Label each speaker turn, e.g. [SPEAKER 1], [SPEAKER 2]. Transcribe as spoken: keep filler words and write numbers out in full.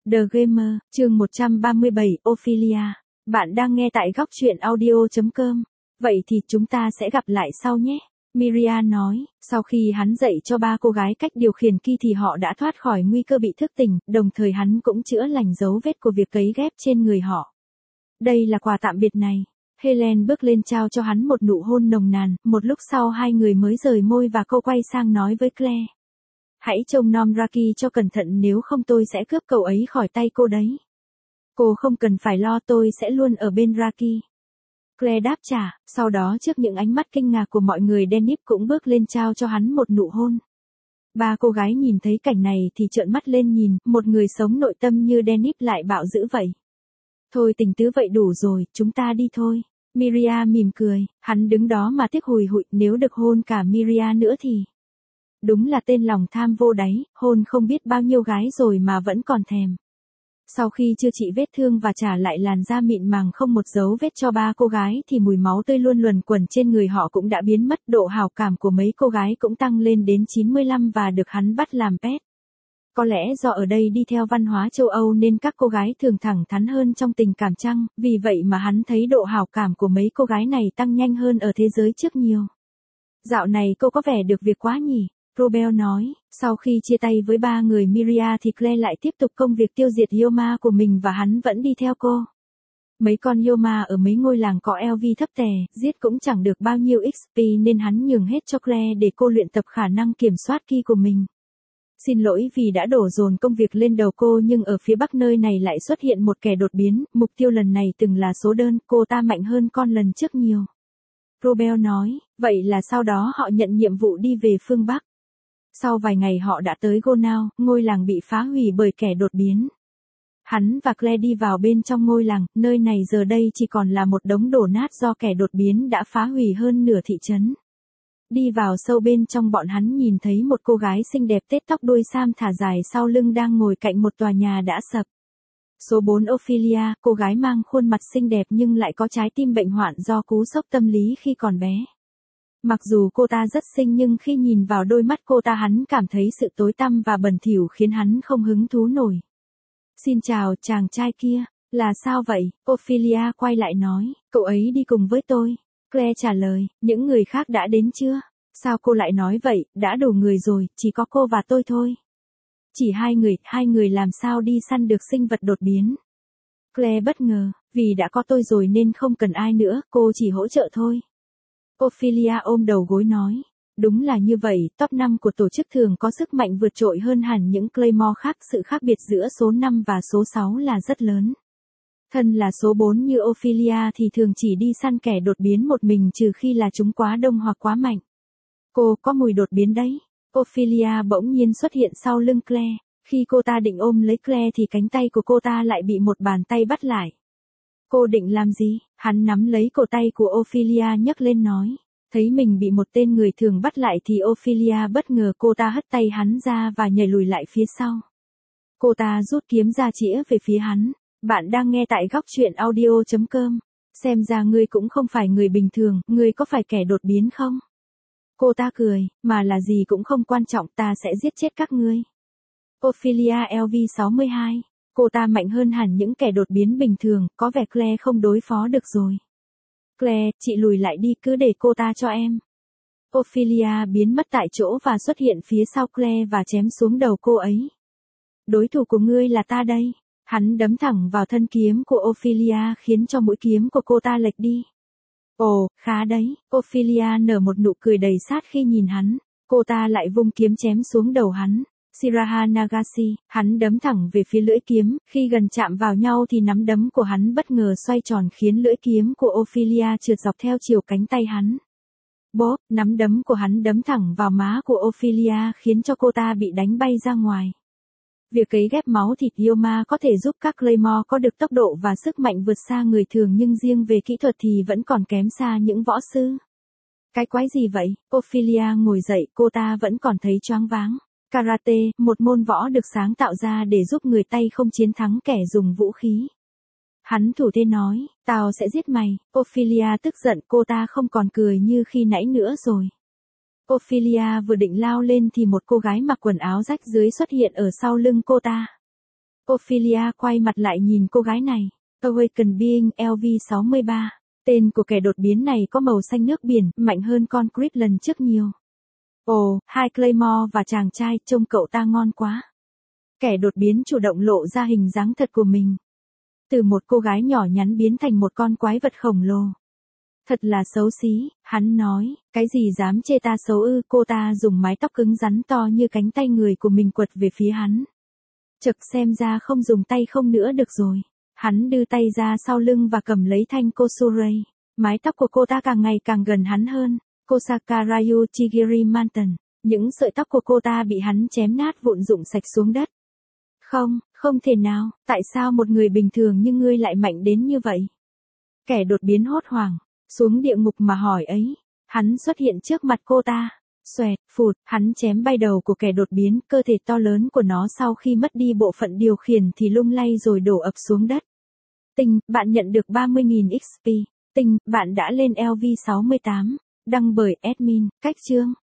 [SPEAKER 1] The Gamer, chương một trăm ba mươi bảy, Ophelia. Bạn đang nghe tại góc truyện audio chấm com. Vậy thì chúng ta sẽ gặp lại sau nhé. Miria nói, sau khi hắn dạy cho ba cô gái cách điều khiển ki thì họ đã thoát khỏi nguy cơ bị thức tỉnh, đồng thời hắn cũng chữa lành dấu vết của việc cấy ghép trên người họ. Đây là quà tạm biệt này. Helen bước lên trao cho hắn một nụ hôn nồng nàn, một lúc sau hai người mới rời môi và cô quay sang nói với Claire. Hãy trông nom Raki cho cẩn thận nếu không tôi sẽ cướp cậu ấy khỏi tay cô đấy. Cô không cần phải lo, tôi sẽ luôn ở bên Raki. Claire đáp trả, sau đó trước những ánh mắt kinh ngạc của mọi người Dennis cũng bước lên trao cho hắn một nụ hôn. Ba cô gái nhìn thấy cảnh này thì trợn mắt lên nhìn, một người sống nội tâm như Dennis lại bạo dữ vậy. Thôi tình tứ vậy đủ rồi, chúng ta đi thôi. Miria mỉm cười, hắn đứng đó mà tiếc hùi hụi, nếu được hôn cả Miria nữa thì... Đúng là tên lòng tham vô đáy, hôn không biết bao nhiêu gái rồi mà vẫn còn thèm. Sau khi chữa trị vết thương và trả lại làn da mịn màng không một dấu vết cho ba cô gái thì mùi máu tươi luôn luẩn quẩn trên người họ cũng đã biến mất, độ hảo cảm của mấy cô gái cũng tăng lên đến chín mươi lăm và được hắn bắt làm pet. Có lẽ do ở đây đi theo văn hóa châu Âu nên các cô gái thường thẳng thắn hơn trong tình cảm chăng, vì vậy mà hắn thấy độ hảo cảm của mấy cô gái này tăng nhanh hơn ở thế giới trước nhiều. Dạo này cô có vẻ được việc quá nhỉ? Robert nói, sau khi chia tay với ba người Miria thì Claire lại tiếp tục công việc tiêu diệt Yoma của mình và hắn vẫn đi theo cô. Mấy con Yoma ở mấy ngôi làng có lờ vê thấp tè, giết cũng chẳng được bao nhiêu ích pê nên hắn nhường hết cho Claire để cô luyện tập khả năng kiểm soát ki của mình. Xin lỗi vì đã đổ dồn công việc lên đầu cô, nhưng ở phía bắc nơi này lại xuất hiện một kẻ đột biến, mục tiêu lần này từng là số đơn, cô ta mạnh hơn con lần trước nhiều. Robert nói, vậy là sau đó họ nhận nhiệm vụ đi về phương Bắc. Sau vài ngày họ đã tới Gonao, ngôi làng bị phá hủy bởi kẻ đột biến. Hắn và Claire đi vào bên trong ngôi làng, nơi này giờ đây chỉ còn là một đống đổ nát do kẻ đột biến đã phá hủy hơn nửa thị trấn. Đi vào sâu bên trong bọn hắn nhìn thấy một cô gái xinh đẹp tết tóc đuôi sam thả dài sau lưng đang ngồi cạnh một tòa nhà đã sập. Số bốn Ophelia, cô gái mang khuôn mặt xinh đẹp nhưng lại có trái tim bệnh hoạn do cú sốc tâm lý khi còn bé. Mặc dù cô ta rất xinh nhưng khi nhìn vào đôi mắt cô ta hắn cảm thấy sự tối tăm và bẩn thỉu khiến hắn không hứng thú nổi. Xin chào chàng trai kia, là sao vậy? Ophelia quay lại nói, cậu ấy đi cùng với tôi. Claire trả lời, những người khác đã đến chưa? Sao cô lại nói vậy, đã đủ người rồi, chỉ có cô và tôi thôi. Chỉ hai người, hai người làm sao đi săn được sinh vật đột biến? Claire bất ngờ, vì đã có tôi rồi nên không cần ai nữa, cô chỉ hỗ trợ thôi. Ophelia ôm đầu gối nói, đúng là như vậy, top năm của tổ chức thường có sức mạnh vượt trội hơn hẳn những Claymore khác, sự khác biệt giữa số năm và số sáu là rất lớn. Thân là số bốn như Ophelia thì thường chỉ đi săn kẻ đột biến một mình trừ khi là chúng quá đông hoặc quá mạnh. Cô có mùi đột biến đấy. Ophelia bỗng nhiên xuất hiện sau lưng Claire. Khi cô ta định ôm lấy Claire thì cánh tay của cô ta lại bị một bàn tay bắt lại. Cô định làm gì? Hắn nắm lấy cổ tay của Ophelia nhấc lên nói. Thấy mình bị một tên người thường bắt lại thì Ophelia bất ngờ, cô ta hất tay hắn ra và nhảy lùi lại phía sau. Cô ta rút kiếm ra chĩa về phía hắn. Bạn đang nghe tại góc truyện audio chấm com. Xem ra ngươi cũng không phải người bình thường, ngươi có phải kẻ đột biến không? Cô ta cười, mà là gì cũng không quan trọng, ta sẽ giết chết các ngươi. Ophelia L V sáu mươi hai. Cô ta mạnh hơn hẳn những kẻ đột biến bình thường, có vẻ Claire không đối phó được rồi. Claire, chị lùi lại đi, cứ để cô ta cho em. Ophelia biến mất tại chỗ và xuất hiện phía sau Claire và chém xuống đầu cô ấy. Đối thủ của ngươi là ta đây. Hắn đấm thẳng vào thân kiếm của Ophelia khiến cho mũi kiếm của cô ta lệch đi. Ồ, khá đấy, Ophelia nở một nụ cười đầy sát khi nhìn hắn. Cô ta lại vung kiếm chém xuống đầu hắn. Shiraha Nagashi, hắn đấm thẳng về phía lưỡi kiếm, khi gần chạm vào nhau thì nắm đấm của hắn bất ngờ xoay tròn khiến lưỡi kiếm của Ophelia trượt dọc theo chiều cánh tay hắn. Bốp, nắm đấm của hắn đấm thẳng vào má của Ophelia khiến cho cô ta bị đánh bay ra ngoài. Việc cấy ghép máu thịt Yoma có thể giúp các Claymore có được tốc độ và sức mạnh vượt xa người thường, nhưng riêng về kỹ thuật thì vẫn còn kém xa những võ sư. Cái quái gì vậy? Ophelia ngồi dậy, cô ta vẫn còn thấy choáng váng. Karate, một môn võ được sáng tạo ra để giúp người tay không chiến thắng kẻ dùng vũ khí. Hắn thủ thế nói, tao sẽ giết mày. Ophelia tức giận, cô ta không còn cười như khi nãy nữa rồi. Ophelia vừa định lao lên thì một cô gái mặc quần áo rách rưới xuất hiện ở sau lưng cô ta. Ophelia quay mặt lại nhìn cô gái này. Awaken Being L V sáu mươi ba. Tên của kẻ đột biến này có màu xanh nước biển, mạnh hơn Concrete lần trước nhiều. Ồ, hai Claymore và chàng trai, trông cậu ta ngon quá. Kẻ đột biến chủ động lộ ra hình dáng thật của mình. Từ một cô gái nhỏ nhắn biến thành một con quái vật khổng lồ. Thật là xấu xí, hắn nói, cái gì dám chê ta xấu ư, cô ta dùng mái tóc cứng rắn to như cánh tay người của mình quật về phía hắn. Chực xem ra không dùng tay không nữa được rồi. Hắn đưa tay ra sau lưng và cầm lấy thanh Kosurei. Mái tóc của cô ta càng ngày càng gần hắn hơn. Kosaka Ryu Chigiri Manton. Những sợi tóc của cô ta bị hắn chém nát vụn rụng sạch xuống đất. Không, không thể nào, tại sao một người bình thường như ngươi lại mạnh đến như vậy? Kẻ đột biến hốt hoảng, xuống địa ngục mà hỏi ấy. Hắn xuất hiện trước mặt cô ta. Xoẹt, phụt, hắn chém bay đầu của kẻ đột biến, cơ thể to lớn của nó sau khi mất đi bộ phận điều khiển thì lung lay rồi đổ ập xuống đất. Tinh, bạn nhận được ba mươi nghìn ích pê. Tinh, bạn đã lên L V sáu mươi tám. Đăng bởi admin, cách chương.